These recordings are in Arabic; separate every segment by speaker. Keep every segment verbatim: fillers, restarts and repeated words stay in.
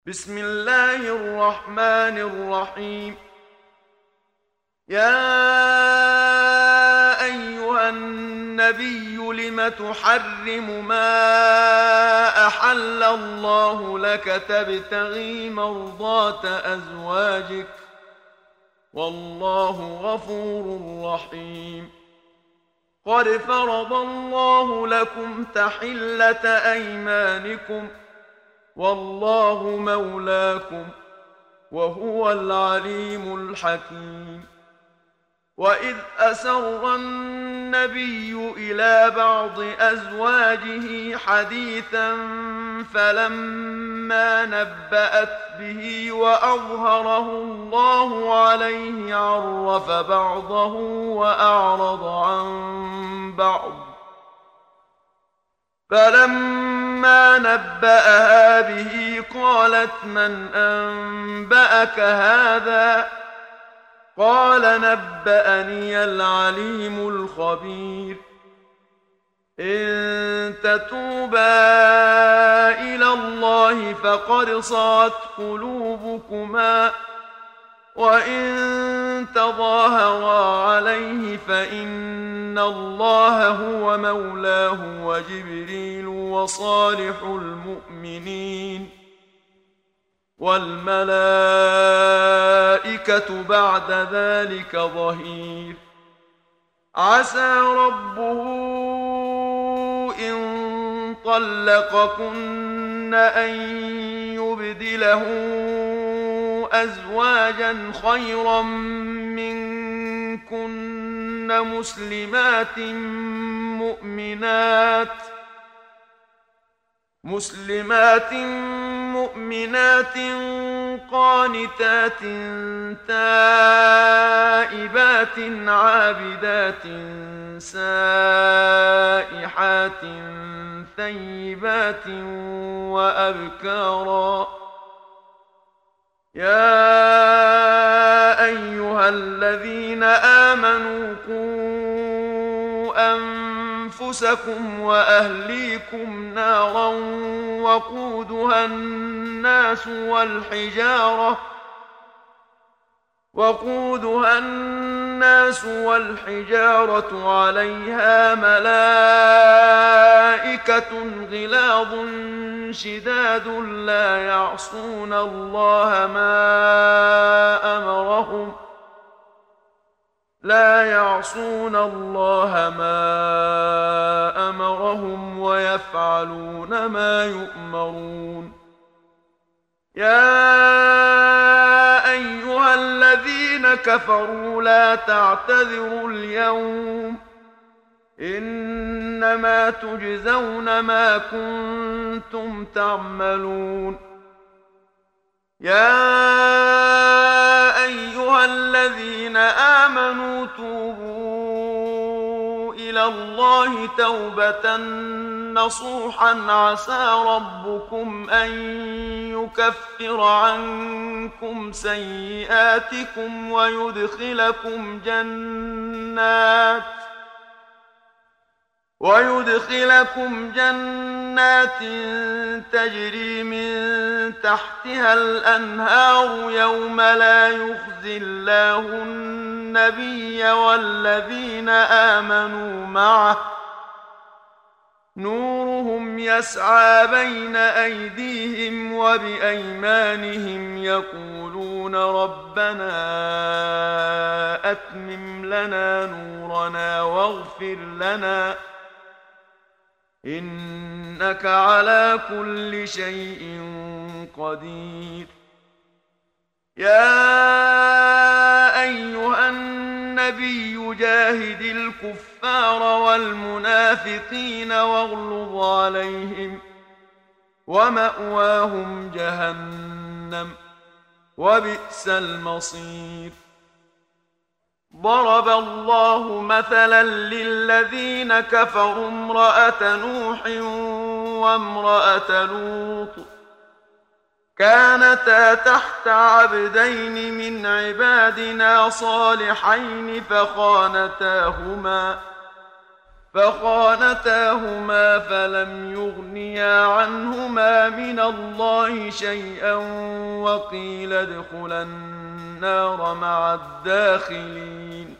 Speaker 1: بسم الله الرحمن الرحيم. يا أيها النبي لم تحرم ما أحل الله لك تبتغي مرضات أزواجك والله غفور رحيم. قد فرض الله لكم تحلة أيمانكم والله مولاكم وهو العليم الحكيم. وإذ أسر النبي إلى بعض أزواجه حديثا فلما نبأت به وأظهره الله عليه عرف بعضه وأعرض عن بعض، فلما نبأها به قالت من أنبأك هذا؟ قال نبأني العليم الخبير. إن تتوبا إلى الله فقد صغت قلوبكما وإن تظاهرا عليه فإن الله هو مولاه وجبريل وصالح المؤمنين والملائكة بعد ذلك ظهير. عسى ربه إن طلقكن أن يبدله أزواجا خيرا منكن مسلمات مؤمنات مسلمات مؤمنات قانتات تائبات عابدات سائحات ثيبات وأبكارا. يا أيها الذين آمنوا قوا أنفسكم وأهليكم نارا وقودها الناس والحجارة وقودها الناس والحجارة عليها ملائكة غلاظ شداد لا يعصون الله ما أمرهم لا يعصون الله ما أمرهم ويفعلون ما يؤمرون. يا أيها الذين كفروا لا تعتذروا اليوم إنما تجزون ما كنتم تعملون. يا أيها الذين آمنوا توبوا إلى الله توبة نصوحا عسى ربكم أن يكفر عنكم سيئاتكم ويدخلكم جنات ويدخلكم جنات تجري من تحتها الأنهار يوم لا يخزي الله النبي والذين آمنوا معه نورهم يسعى بين أيديهم وبأيمانهم يقولون ربنا أتمم لنا نورنا واغفر لنا إنك على كل شيء قدير. يا أيها النبي جاهد الكفار والمنافقين واغلظ عليهم ومأواهم جهنم وبئس المصير. ضرب الله مثلا للذين كفروا امرأة نوح وامرأة لوط كانتا تحت عبدين من عبادنا صالحين فخانتاهما فخانتاهما فلم يغنيا عنهما من الله شيئا وقيل ادخلا النار مع الداخلين.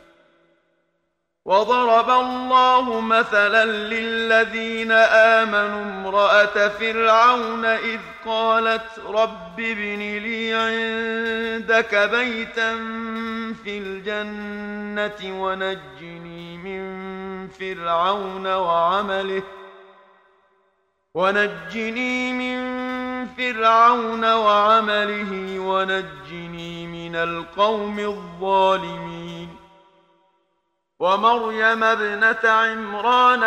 Speaker 1: وضرب الله مثلا للذين آمنوا امرأة فرعون إذ قالت رب ابن لي عندك بيتا في الجنة ونجني من فرعون وعمله ونجني من فرعون وعمله ونجني من القوم الظالمين. ومريم ابنة عمران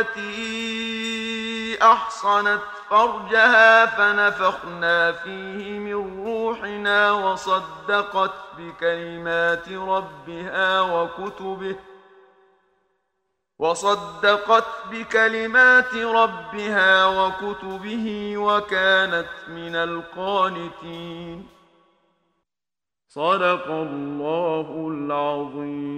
Speaker 1: التي أحصنت فرجها فنفخنا فيه من روحنا وصدقت بكلمات ربها وكتبه وصدقت بكلمات ربها وكتبه وكانت من القانتين. صدق الله العظيم.